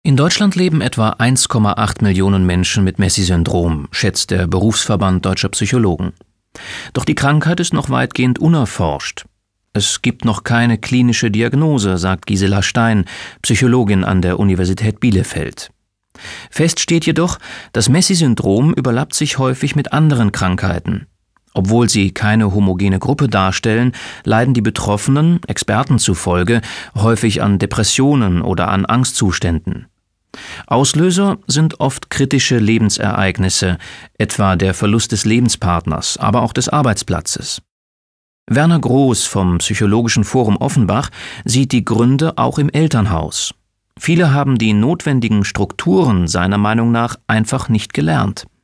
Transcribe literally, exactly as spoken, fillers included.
In Deutschland leben etwa eins Komma acht Millionen Menschen mit Messi-Syndrom, schätzt der Berufsverband Deutscher Psychologen. Doch die Krankheit ist noch weitgehend unerforscht. Es gibt noch keine klinische Diagnose, sagt Gisela Stein, Psychologin an der Universität Bielefeld. Fest steht jedoch, das Messi-Syndrom überlappt sich häufig mit anderen Krankheiten. Obwohl sie keine homogene Gruppe darstellen, leiden die Betroffenen, Experten zufolge, häufig an Depressionen oder an Angstzuständen. Auslöser sind oft kritische Lebensereignisse, etwa der Verlust des Lebenspartners, aber auch des Arbeitsplatzes. Werner Groß vom Psychologischen Forum Offenbach sieht die Gründe auch im Elternhaus. Viele haben die notwendigen Strukturen seiner Meinung nach einfach nicht gelernt.